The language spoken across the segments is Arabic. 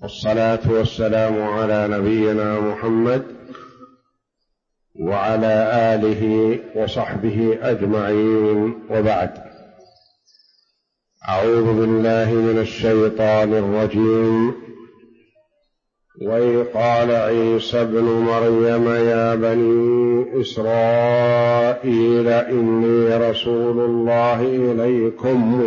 والصلاة والسلام على نبينا محمد وعلى آله وصحبه أجمعين، وبعد. أعوذ بالله من الشيطان الرجيم. وإذ قال عيسى ابن مريم يا بني إسرائيل إني رسول الله إليكم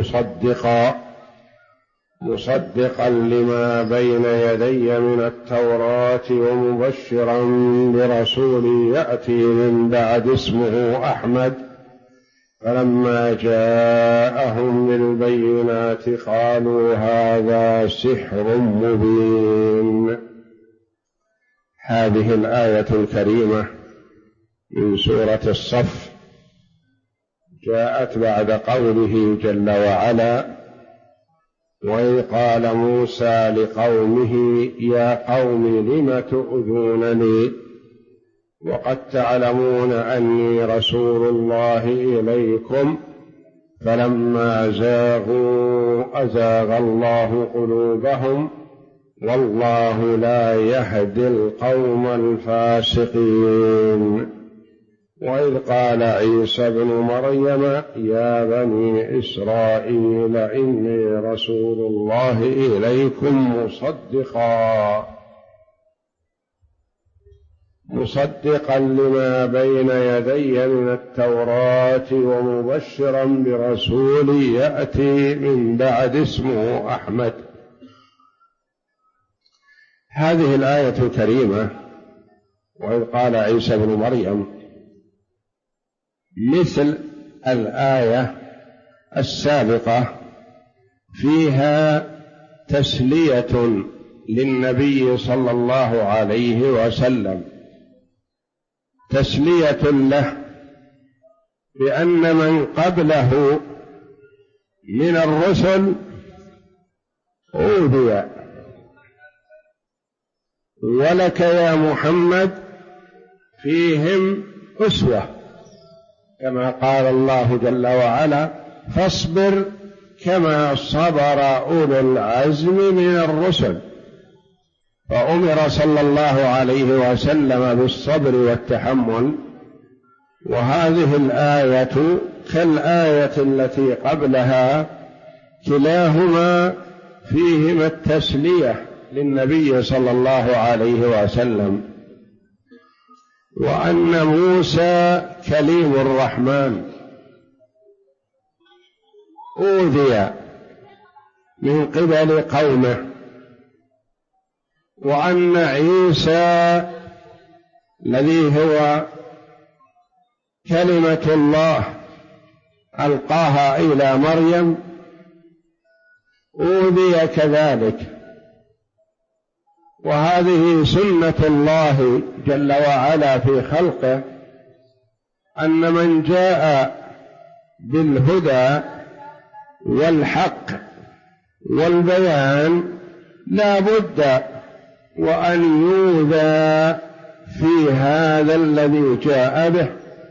مصدقا لما بين يدي من التوراة ومبشرا برسول يأتي من بعد اسمه أحمد. فلما جاءهم بالبينات قالوا هذا سحر مبين. هذه الآية الكريمة من سورة الصف جاءت بعد قوله جل وعلا: وإذ قال موسى لقومه يا قوم لم تؤذونني وقد تعلمون أني رسول الله إليكم فلما زاغوا أزاغ الله قلوبهم والله لا يهدي القوم الفاسقين. وإذ قال عيسى ابن مريم يا بني إسرائيل إني رسول الله إليكم مصدقا لما بين يدي من التوراة ومبشرا برسول يأتي من بعد اسمه أحمد. هذه الآية الكريمة وإذ قال عيسى ابن مريم مثل الآية السابقة فيها تسلية للنبي صلى الله عليه وسلم، تسلية له بأن من قبله من الرسل أوذي، ولك يا محمد فيهم أسوة، كما قال الله جل وعلا: فاصبر كما صبر أولو العزم من الرسل. فأمر صلى الله عليه وسلم بالصبر والتحمل. وهذه الآية كالآية التي قبلها كلاهما فيهما التسلية للنبي صلى الله عليه وسلم، وأن موسى كليم الرحمن أوذي من قبل قومه، وأن عيسى الذي هو كلمة الله ألقاها إلى مريم أوذي كذلك. وهذه سنة الله جل وعلا في خلقه، أن من جاء بالهدى والحق والبيان لا بد وأن يؤذى في هذا الذي جاء به،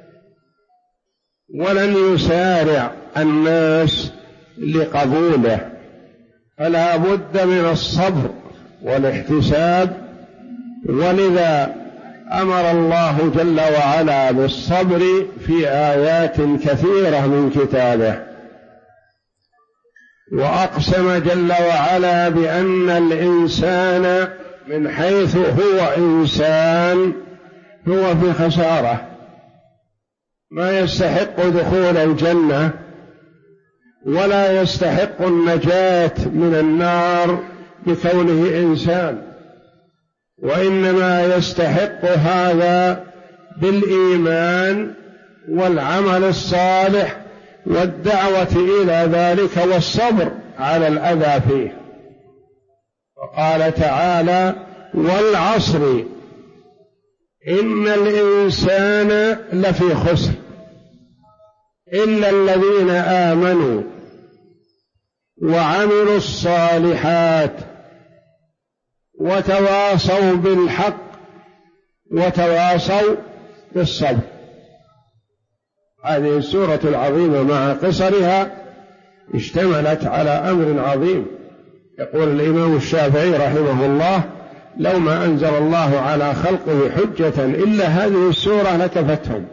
ولن يسارع الناس لقبوله، فلا بد من الصبر والاحتساب. ولذا أمر الله جل وعلا بالصبر في آيات كثيرة من كتابه، وأقسم جل وعلا بأن الإنسان من حيث هو إنسان هو في خسارة، ما يستحق دخول الجنة ولا يستحق النجاة من النار بكونه إنسان، وإنما يستحق هذا بالإيمان والعمل الصالح والدعوة إلى ذلك والصبر على الأذى فيه. وقال تعالى: والعصر إن الإنسان لفي خسر إلا الذين آمنوا وعملوا الصالحات وتواصوا بالحق وتواصوا بالصبر. هذه السورة العظيمة مع قصرها اشتملت على أمر عظيم، يقول الإمام الشافعي رحمه الله: لو ما أنزل الله على خلقه حجة إلا هذه السورة لكفتهم.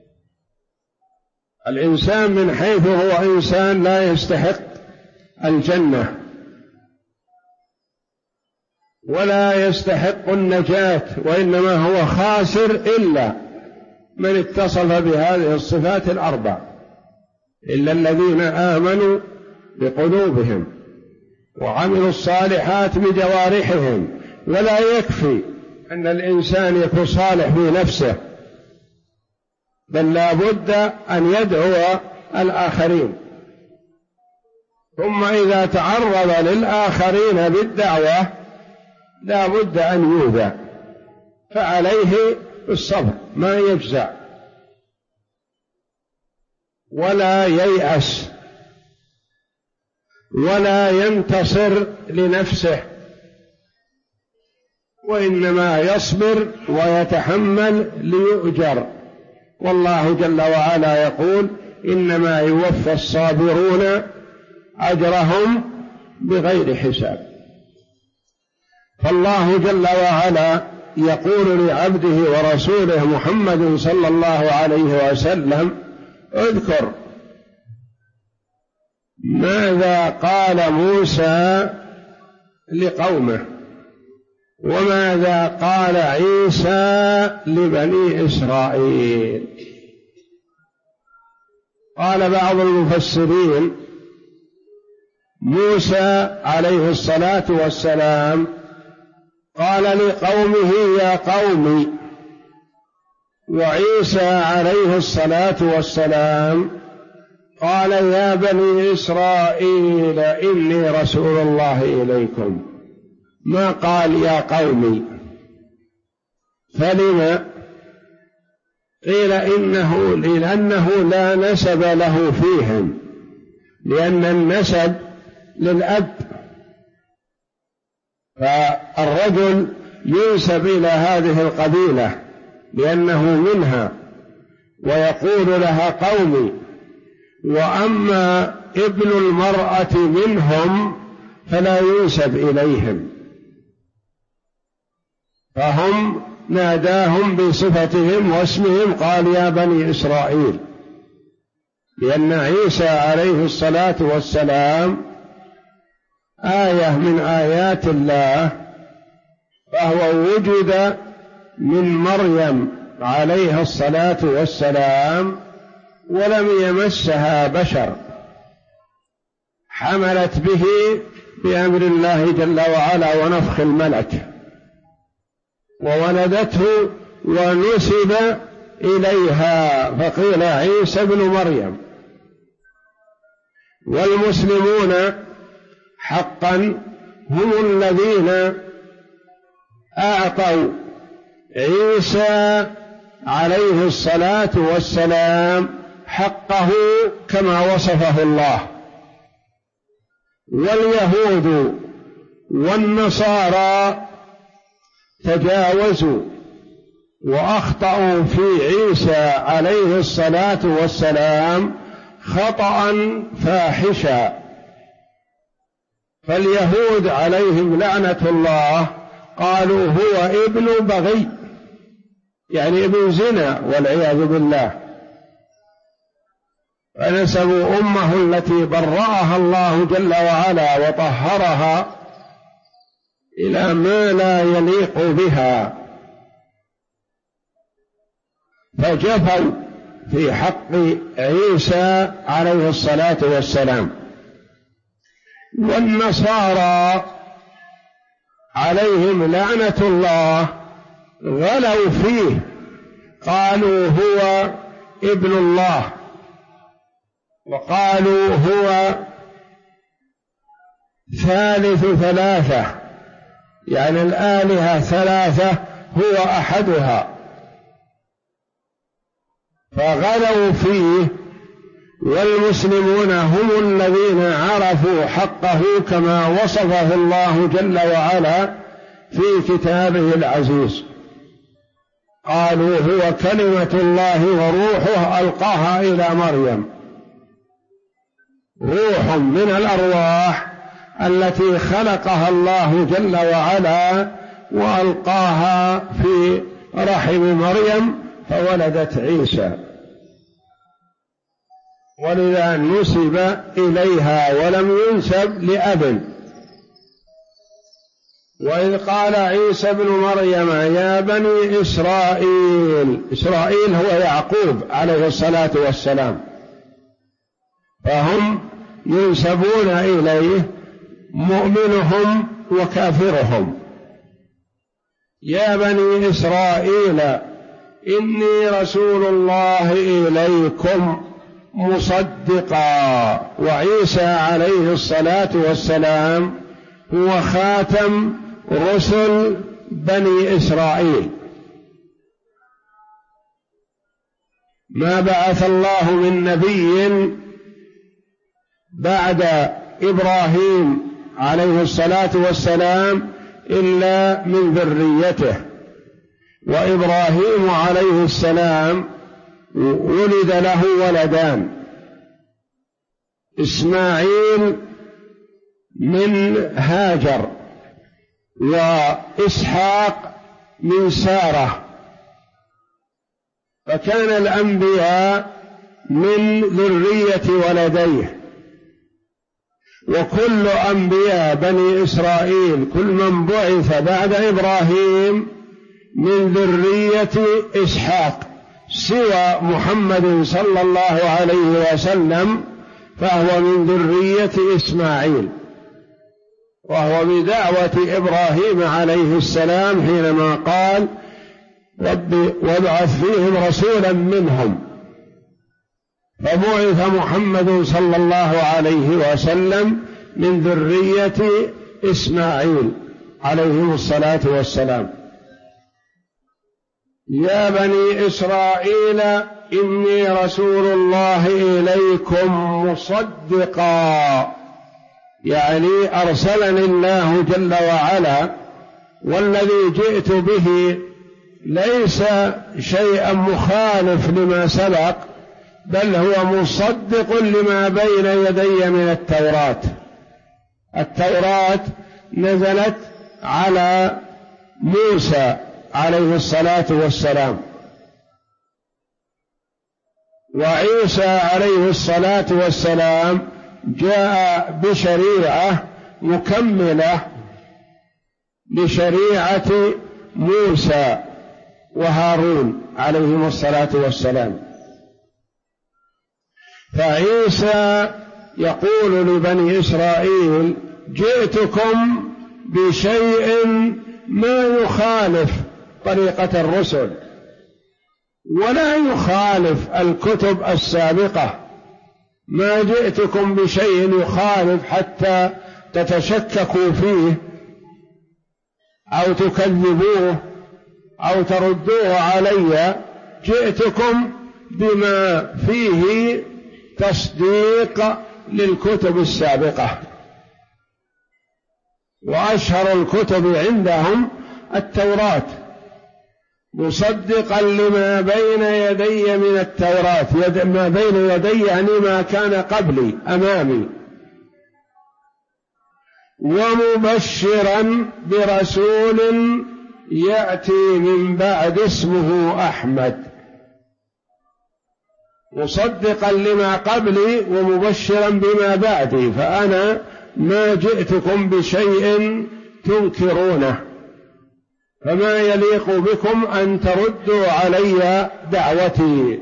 الإنسان من حيث هو إنسان لا يستحق الجنة ولا يستحق النجاة، وإنما هو خاسر إلا من اتصف بهذه الصفات الأربع، إلا الذين آمنوا بقلوبهم وعملوا الصالحات بجوارحهم. ولا يكفي أن الإنسان يكون صالح بنفسه، بل لا بد أن يدعو الآخرين، ثم إذا تعرض للآخرين بالدعوة لا بد أن يؤذى، فعليه الصبر، ما يجزع ولا ييأس ولا ينتصر لنفسه، وإنما يصبر ويتحمل ليؤجر. والله جل وعلا يقول: إنما يوفى الصابرون أجرهم بغير حساب. فالله جل وعلا يقول لعبده ورسوله محمد صلى الله عليه وسلم: اذكر ماذا قال موسى لقومه وماذا قال عيسى لبني إسرائيل. قال بعض المفسرين: موسى عليه الصلاة والسلام قال لقومه: يا قوم، وعيسى عليه الصلاة والسلام قال: يا بني إسرائيل إني رسول الله إليكم. ما قال يا قومي. فلما؟ قيل لأنه لا نسب له فيهم، لأن النسب للأب، فالرجل ينسب إلى هذه القبيلة لأنه منها ويقول لها قومي، وأما ابن المرأة منهم فلا ينسب إليهم، فهم ناداهم بصفتهم واسمهم، قال: يا بني إسرائيل، لأن عيسى عليه الصلاة والسلام آية من آيات الله، فهو وجد من مريم عليها الصلاة والسلام ولم يمسها بشر، حملت به بأمر الله جل وعلا ونفخ الملك، وولدته ونسب إليها فقيل عيسى بن مريم. والمسلمون حقا هم الذين أعطوا عيسى عليه الصلاة والسلام حقه كما وصفه الله. واليهود والنصارى تجاوزوا وأخطأوا في عيسى عليه الصلاة والسلام خطأ فاحشا. فاليهود عليهم لعنة الله قالوا: هو ابن بغي، يعني ابن زنا والعياذ بالله، فنسبوا أمه التي برأها الله جل وعلا وطهرها إلى ما لا يليق بها، فجفوا في حق عيسى عليه الصلاة والسلام. والنصارى عليهم لعنة الله غلوا فيه، قالوا هو ابن الله، وقالوا هو ثالث ثلاثة، يعني الآلهة ثلاثة هو أحدها، فغلوا فيه. والمسلمون هم الذين عرفوا حقه كما وصفه الله جل وعلا في كتابه العزيز، قالوا: هو كلمة الله وروحه ألقاها إلى مريم، روح من الأرواح التي خلقها الله جل وعلا وألقاها في رحم مريم فولدت عيسى، ولذا نسب إليها ولم ينسب لأب. وإذ قال عيسى بن مريم يا بني إسرائيل، إسرائيل هو يعقوب عليه الصلاة والسلام، فهم ينسبون إليه مؤمنهم وكافرهم. يا بني إسرائيل إني رسول الله إليكم مصدقا. وعيسى عليه الصلاة والسلام هو خاتم رسل بني إسرائيل، ما بعث الله من نبي بعد إبراهيم عليه الصلاة والسلام إلا من ذريته. وإبراهيم عليه السلام ولد له ولدان، إسماعيل من هاجر وإسحاق من سارة، فكان الأنبياء من ذرية ولديه. وكل أنبياء بني إسرائيل كل من بعث بعد إبراهيم من ذرية إسحاق، سوى محمد صلى الله عليه وسلم فهو من ذرية إسماعيل، وهو بدعوة إبراهيم عليه السلام حينما قال رب وابعث فيهم رسولا منهم، فبعث محمد صلى الله عليه وسلم من ذرية إسماعيل عليهم الصلاة والسلام. يا بني إسرائيل إني رسول الله إليكم مصدقا، يعني أرسلني الله جل وعلا، والذي جئت به ليس شيئا مخالف لما سبق، بل هو مصدق لما بين يدي من التوراة. التوراة نزلت على موسى عليه الصلاة والسلام، وعيسى عليه الصلاة والسلام جاء بشريعة مكملة لشريعة موسى وهارون عليهم الصلاة والسلام. فعيسى يقول لبني إسرائيل جئتكم بشيء ما يخالف طريقة الرسل ولا يخالف الكتب السابقة، ما جئتكم بشيء يخالف حتى تتشككوا فيه أو تكذبوه أو تردوه علي، جئتكم بما فيه تصديق للكتب السابقة. وأشهر الكتب عندهم التوراة، مصدقا لما بين يدي من التوراة، ما بين يدي يعني ما كان قبلي أمامي، ومبشرا برسول يأتي من بعد اسمه أحمد. مصدقا لما قبلي ومبشرا بما بعدي، فأنا ما جئتكم بشيء تنكرونه، فما يليق بكم أن تردوا علي دعوتي.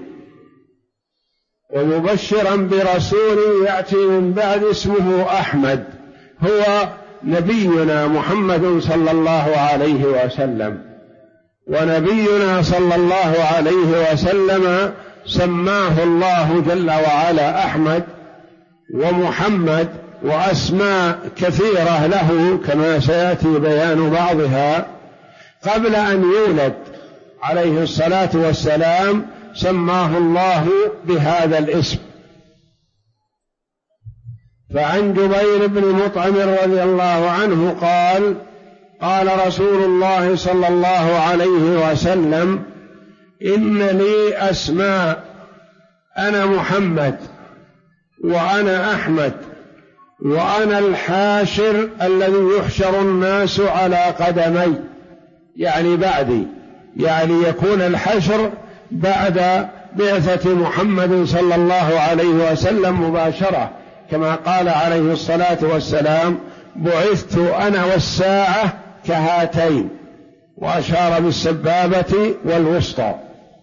ومبشرا برسول يأتي من بعد اسمه أحمد، هو نبينا محمد صلى الله عليه وسلم. ونبينا صلى الله عليه وسلم سماه الله جل وعلا أحمد ومحمد وأسماء كثيرة له كما سيأتي بيان بعضها. قبل أن يولد عليه الصلاة والسلام سماه الله بهذا الاسم. فعن جبير بن مطعم رضي الله عنه قال قال رسول الله صلى الله عليه وسلم إن لي أسماء، أنا محمد وأنا أحمد وأنا الحاشر الذي يحشر الناس على قدمي، يعني بعدي، يعني يكون الحشر بعد بعثة محمد صلى الله عليه وسلم مباشرة، كما قال عليه الصلاة والسلام: بعثت أنا والساعة كهاتين، وأشار بالسبابة والوسطى.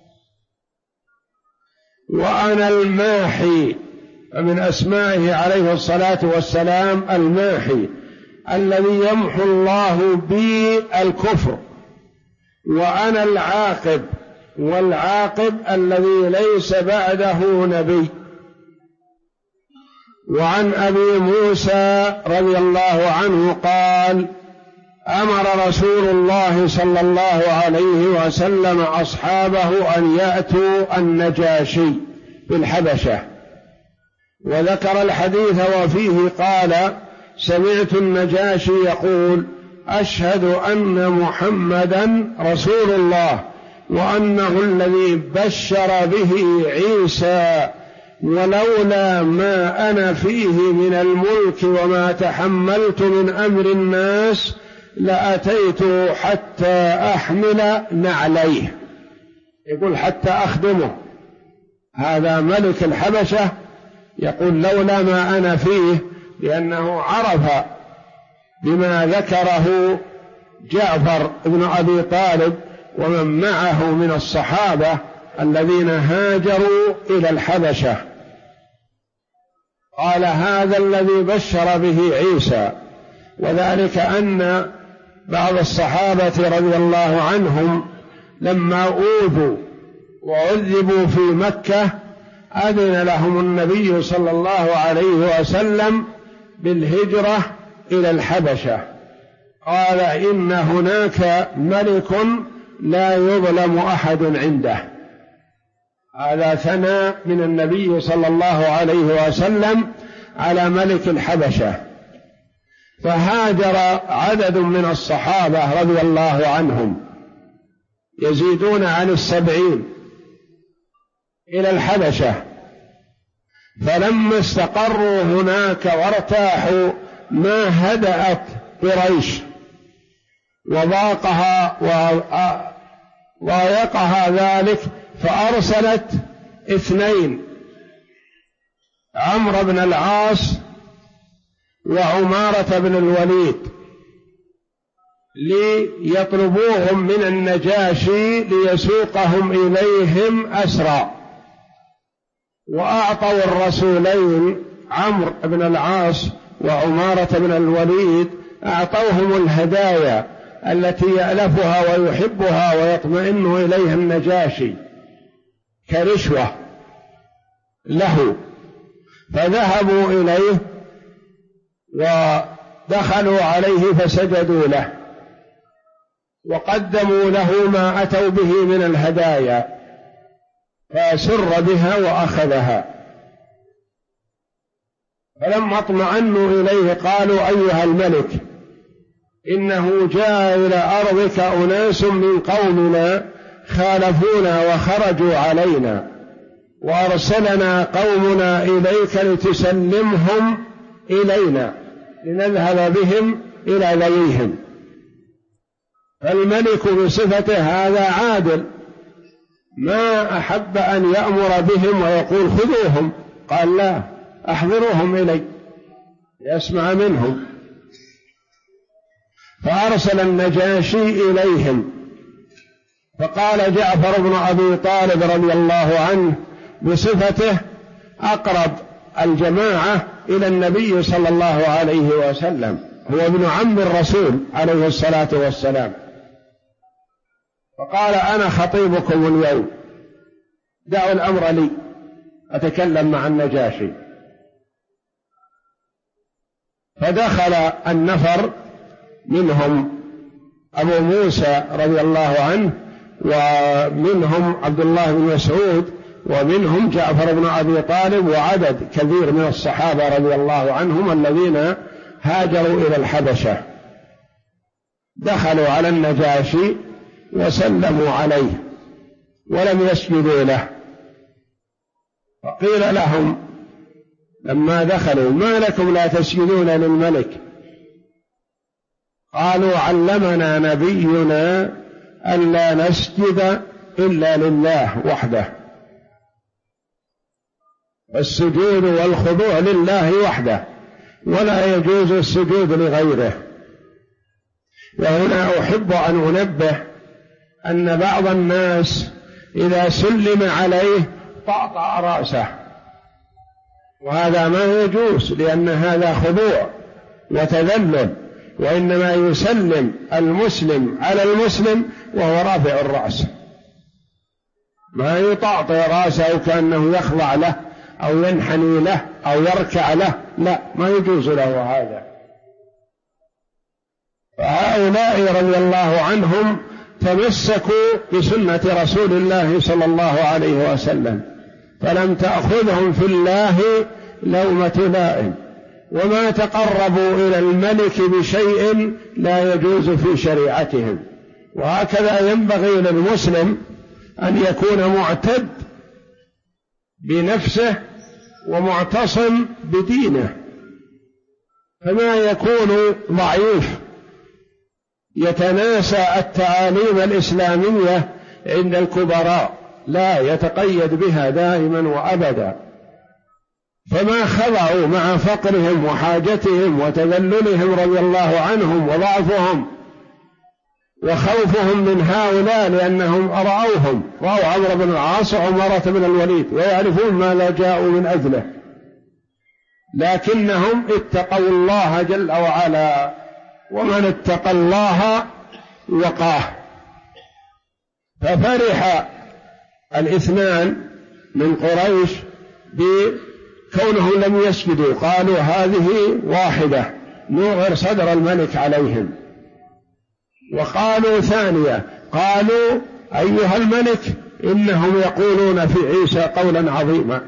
وأنا الماحي، فمن أسمائه عليه الصلاة والسلام الماحي الذي يمحو الله بي الكفر. وأنا العاقب، والعاقب الذي ليس بعده نبي. وعن أبي موسى رضي الله عنه قال: أمر رسول الله صلى الله عليه وسلم أصحابه أن يأتوا النجاشي بالحبشة، وذكر الحديث وفيه قال: سمعت النجاشي يقول: أشهد أن محمدا رسول الله، وأنه الذي بشر به عيسى، ولولا ما أنا فيه من الملك وما تحملت من أمر الناس لأتيت حتى أحمل نعليه. يقول حتى أخدمه، هذا ملك الحبشة يقول لولا ما أنا فيه، لأنه عرف بما ذكره جعفر بن أبي طالب ومن معه من الصحابة الذين هاجروا إلى الحبشة. قال: هذا الذي بشر به عيسى. وذلك أن بعض الصحابة رضي الله عنهم لما أوذوا وعذبوا في مكة أذن لهم النبي صلى الله عليه وسلم بالهجرة إلى الحبشة. قال: إن هناك ملك لا يظلم أحد عنده. هذا ثناء من النبي صلى الله عليه وسلم على ملك الحبشة. فهاجر عدد من الصحابة رضي الله عنهم يزيدون عن 70 إلى الحبشة، فلما استقروا هناك وارتاحوا ما هدأت قريش وضايقها ذلك، فأرسلت 2: عمرو بن العاص وعمارة بن الوليد، ليطلبوهم من النجاشي ليسوقهم إليهم أسرى. وأعطوا الرسولين عمرو بن العاص وعمارة بن الوليد، أعطوهم الهدايا التي يألفها ويحبها ويطمئن إليها النجاشي كرشوة له. فذهبوا إليه ودخلوا عليه فسجدوا له وقدموا له ما أتوا به من الهدايا، فسر بها وأخذها. فلما اطمأنوا إليه قالوا: أيها الملك، إنه جاء إلى أرضك أناس من قومنا خالفونا وخرجوا علينا، وأرسلنا قومنا إليك لتسلمهم إلينا لنذهب بهم إلى ذويهم. فالملك بصفته هذا عادل، ما أحب أن يأمر بهم ويقول خذوهم، قال: لا، أحضروهم إلي ليسمع منهم. فأرسل النجاشي إليهم، فقال جعفر بن أبي طالب رضي الله عنه بصفته أقرب الجماعة إلى النبي صلى الله عليه وسلم، هو ابن عم الرسول عليه الصلاة والسلام، فقال: أنا خطيبكم اليوم، دعوا الأمر لي أتكلم مع النجاشي. فدخل النفر، منهم أبو موسى رضي الله عنه، ومنهم عبد الله بن مسعود، ومنهم جعفر بن أبي طالب، وعدد كثير من الصحابة رضي الله عنهم الذين هاجروا إلى الحبشة. دخلوا على النجاشي وسلموا عليه ولم يسجدوا له، فقيل لهم: لما دخلوا: ما لكم لا تسجدون للملك؟ قالوا: علمنا نبينا ألا نسجد إلا لله وحده، السجود والخضوع لله وحده، ولا يجوز السجود لغيره. وهنا أحب أن أنبه أن بعض الناس إذا سلم عليه طأطأ رأسه، وهذا ما يجوز، لأن هذا خضوع وتذلل، وإنما يسلم المسلم على المسلم وهو رافع الرأس، ما يطأطئ رأسه كأنه يخضع له أو ينحني له أو يركع له، لا، ما يجوز له هذا. فهؤلاء رضي الله عنهم تمسكوا بسنة رسول الله صلى الله عليه وسلم، فلم تأخذهم في الله لومة لائم، وما تقربوا إلى الملك بشيء لا يجوز في شريعتهم. وهكذا ينبغي للمسلم أن يكون معتد بنفسه ومعتصم بدينه، فما يكون ضعيف يتناسى التعاليم الإسلامية عند الكبراء، لا، يتقيد بها دائما وأبدا. فما خضعوا مع فقرهم وحاجتهم وتذللهم رضي الله عنهم وضعفهم وخوفهم من هؤلاء، لأنهم رأوا عمرو بن العاص وعمارة بن الوليد ويعرفون ما لا جاءوا من أجله، لكنهم اتقوا الله جل وعلا، ومن اتقى الله وقاه. ففرح الاثنان من قريش بكونهم لم يسجدوا، قالوا: هذه واحدة نوغر صدر الملك عليهم. وقالوا ثانية، قالوا: أيها الملك، إنهم يقولون في عيسى قولا عظيما،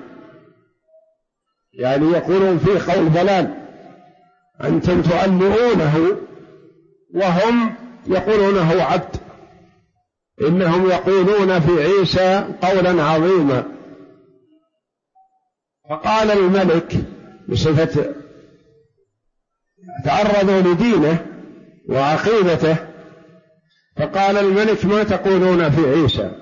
يعني يقولون فيه قول ضلال، أنتم تؤلؤونه وهم يقولونه عبد، إنهم يقولون في عيسى قولا عظيما. فقال الملك بصفة تعرضوا لدينه وعقيدته، فقال الملك: ما تقولون في عيسى؟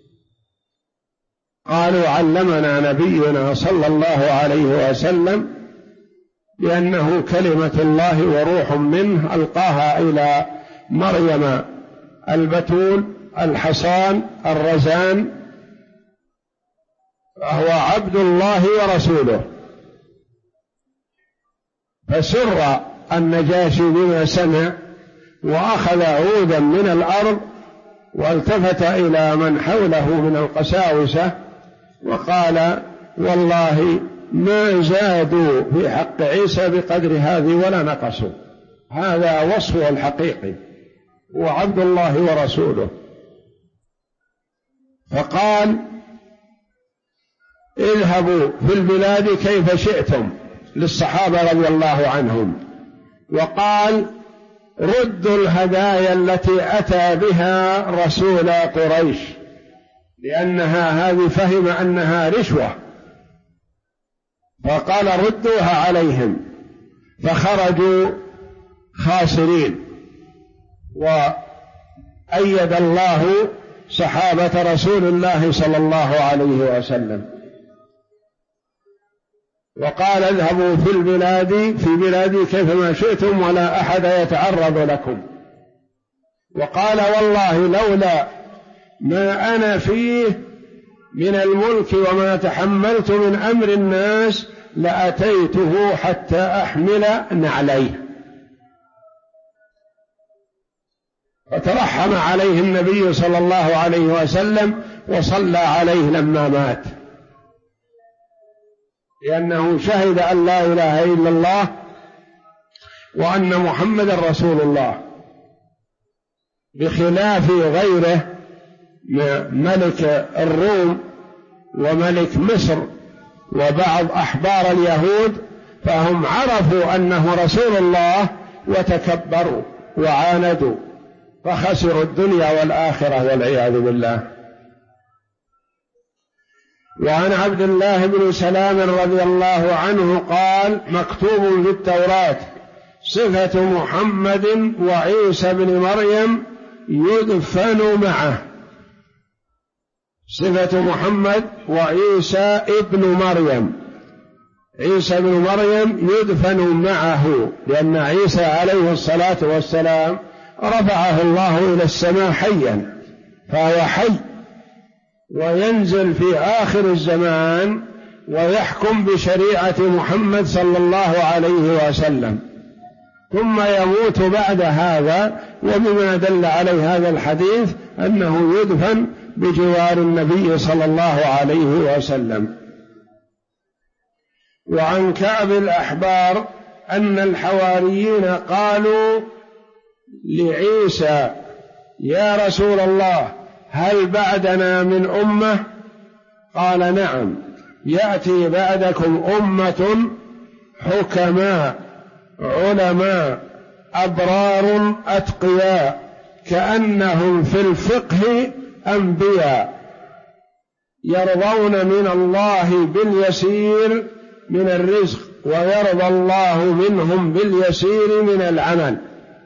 قالوا: علمنا نبينا صلى الله عليه وسلم بأنه كلمة الله وروح منه ألقاها إلى مريم البتول الحصان الرزان، فهو عبد الله ورسوله. فسر النجاشي بما سمع، وأخذ عودا من الأرض والتفت إلى من حوله من القساوسة وقال: والله ما زادوا في حق عيسى بقدر هذه ولا نقصوا، هذا وصفه الحقيقي، هو عبد الله ورسوله. فقال: اذهبوا في البلاد كيف شئتم للصحابة رضي الله عنهم، وقال: ردوا الهدايا التي أتى بها رسول قريش، لأنها هذه فهم أنها رشوة، فقال: ردوها عليهم. فخرجوا خاسرين، وأيد الله صحابة رسول الله صلى الله عليه وسلم. وقال: اذهبوا في بلادي كيفما شئتم ولا أحد يتعرض لكم. وقال: والله لولا ما أنا فيه من الملك وما تحملت من أمر الناس لأتيته حتى أحمل نعليه. فترحم عليه النبي صلى الله عليه وسلم وصلى عليه لما مات، لأنه شهد أن لا إله إلا الله وأن محمد رسول الله، بخلاف غيره ملك الروم وملك مصر وبعض أحبار اليهود، فهم عرفوا أنه رسول الله وتكبروا وعاندوا فخسروا الدنيا والآخرة والعياذ بالله. وعن عبد الله بن سلام رضي الله عنه قال: مكتوب في التوراة صفة محمد وعيسى بن مريم يدفن معه. صفة محمد وعيسى ابن مريم، عيسى بن مريم يدفن معه، لأن عيسى عليه الصلاة والسلام رفعه الله إلى السماء حيا، فهو حي وينزل في آخر الزمان ويحكم بشريعة محمد صلى الله عليه وسلم، ثم يموت بعد هذا، وبما دل عليه هذا الحديث أنه يدفن بجوار النبي صلى الله عليه وسلم. وعن كعب الأحبار أن الحواريين قالوا لعيسى: يا رسول الله، هل بعدنا من أمة؟ قال: نعم، يأتي بعدكم أمة حكماء علماء أبرار أتقياء كأنهم في الفقه أنبياء، يرضون من الله باليسير من الرزق ويرضى الله منهم باليسير من العمل.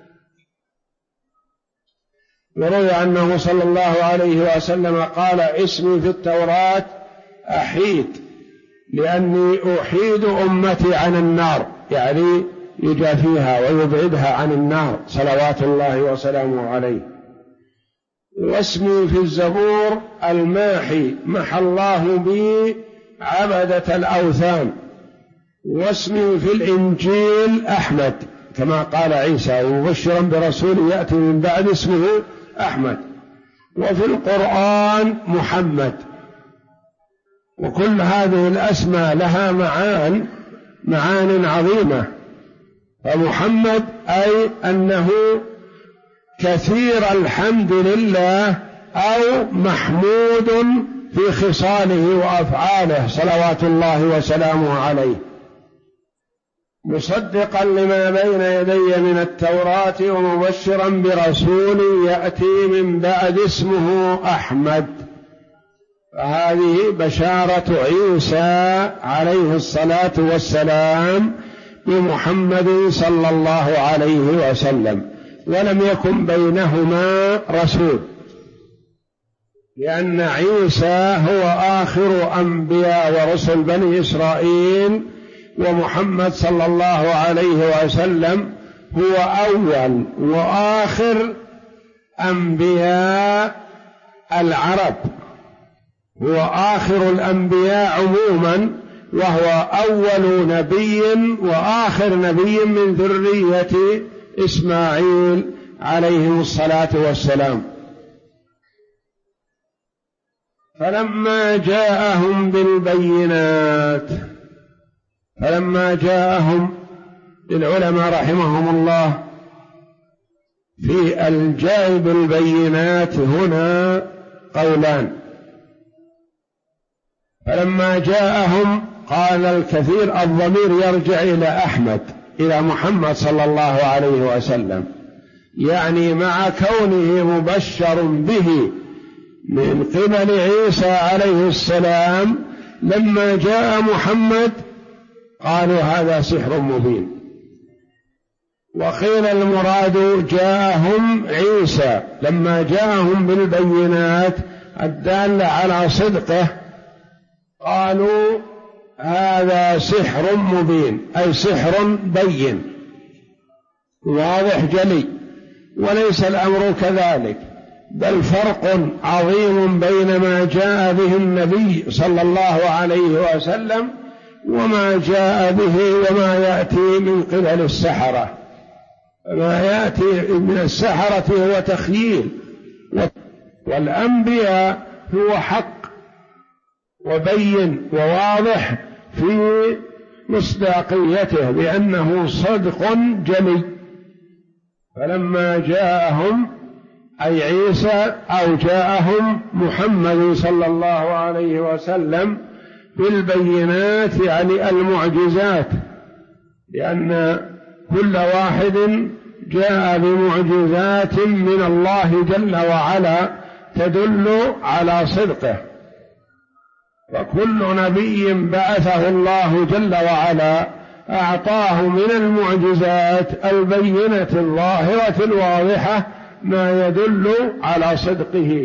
وروي أنه صلى الله عليه وسلم قال: اسمي في التوراة أحيد، لأني أحيد أمتي عن النار، يعني يجافيها ويبعدها عن النار صلوات الله وسلامه عليه. واسمي في الزبور الماحي، محى الله بي عبدة الأوثان. واسمي في الإنجيل أحمد، كما قال عيسى: ومبشرا برسول يأتي من بعد اسمه أحمد. وفي القرآن محمد. وكل هذه الأسماء لها معان عظيمة. فمحمد أي أنه كثير الحمد لله، أو محمود في خصاله وأفعاله صلوات الله وسلامه عليه، مصدقا لما بين يدي من التوراة ومبشرا برسول يأتي من بعد اسمه أحمد. فهذه بشارة عيسى عليه الصلاة والسلام بمحمد صلى الله عليه وسلم، ولم يكن بينهما رسول، لأن عيسى هو آخر أنبياء ورسل بني إسرائيل، ومحمد صلى الله عليه وسلم هو أول وآخر أنبياء العرب، هو آخر الأنبياء عموما، وهو أول نبي وآخر نبي من ذرية إسماعيل عليه الصلاة والسلام. فلما جاءهم بالبينات، فلما جاءهم، للعلماء رحمهم الله في الجاء بالبينات هنا قولان. فلما جاءهم قال الكثير الضمير يرجع إلى أحمد، إلى محمد صلى الله عليه وسلم، يعني مع كونه مبشر به من قبل عيسى عليه السلام، لما جاء محمد قالوا هذا سحر مبين. وقيل المراد جاءهم عيسى لما جاءهم بالبينات الدالة على صدقه، قالوا هذا سحر مبين، أي سحر بين واضح جلي. وليس الأمر كذلك، بل فرق عظيم بين ما جاء به النبي صلى الله عليه وسلم وما جاء به وما يأتي من قبل السحرة. ما يأتي من السحرة هو تخييل، والأنبياء هو حق وبين وواضح في مصداقيته بأنه صدق جلي. فلما جاءهم أي عيسى أو جاءهم محمد صلى الله عليه وسلم بالبينات، يعني المعجزات، لأن كل واحد جاء بمعجزات من الله جل وعلا تدل على صدقه. فكل نبي بعثه الله جل وعلا أعطاه من المعجزات البينة الظاهرة الواضحة ما يدل على صدقه.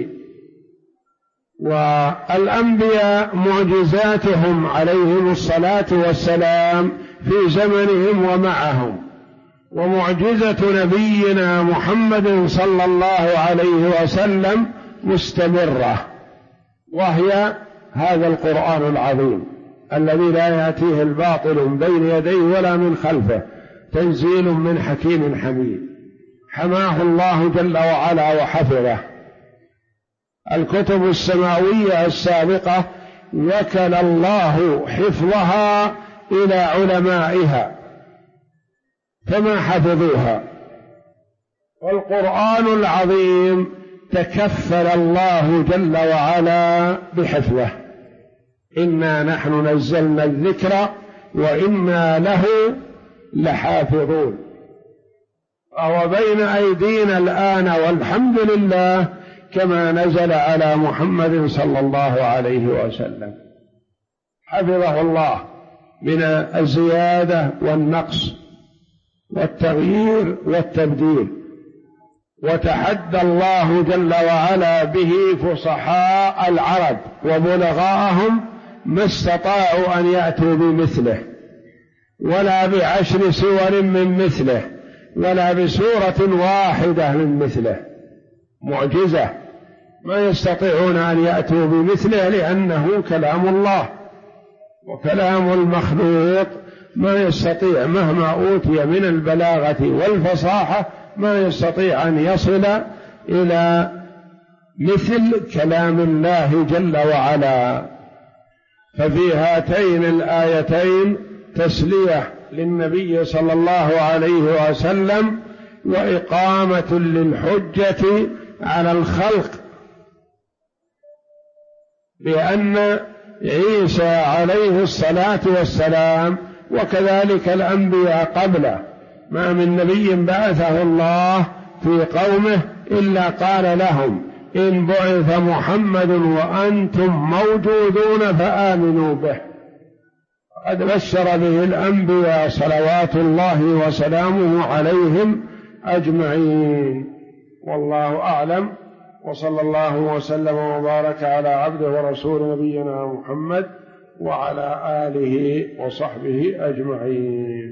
والأنبياء معجزاتهم عليهم الصلاة والسلام في زمنهم ومعهم، ومعجزة نبينا محمد صلى الله عليه وسلم مستمرة، وهي هذا القرآن العظيم الذي لا يأتيه الباطل من بين يديه ولا من خلفه، تنزيل من حكيم حميد، حماه الله جل وعلا وحفظه. الكتب السماوية السابقة وكل الله حفظها إلى علمائها فما حفظوها، والقرآن العظيم تكفل الله جل وعلا بحفظه. إنا نحن نزلنا الذكر وإنا له لحافظون. وهو بين أيدينا الآن والحمد لله، كما نزل على محمد صلى الله عليه وسلم، حفظه الله من الزيادة والنقص والتغيير والتبديل. وتحدى الله جل وعلا به فصحاء العرب وبلغاءهم ما استطاعوا أن يأتوا بمثله، ولا بعشر سور من مثله، ولا بسورة واحدة من مثله. معجزة ما يستطيعون أن يأتوا بمثله، لأنه كلام الله، وكلام المخلوق ما يستطيع مهما أوتي من البلاغة والفصاحة ما يستطيع أن يصل إلى مثل كلام الله جل وعلا. ففي هاتين الآيتين تسلية للنبي صلى الله عليه وسلم، وإقامة للحجة على الخلق بأن عيسى عليه الصلاة والسلام وكذلك الأنبياء قبله ما من نبي بعثه الله في قومه إلا قال لهم إن بعث محمد وأنتم موجودون فآمنوا به. قد بشر به الأنبياء صلوات الله وسلامه عليهم أجمعين. والله أعلم، وصلى الله وسلم وبارك على عبده ورسول نبينا محمد وعلى آله وصحبه أجمعين.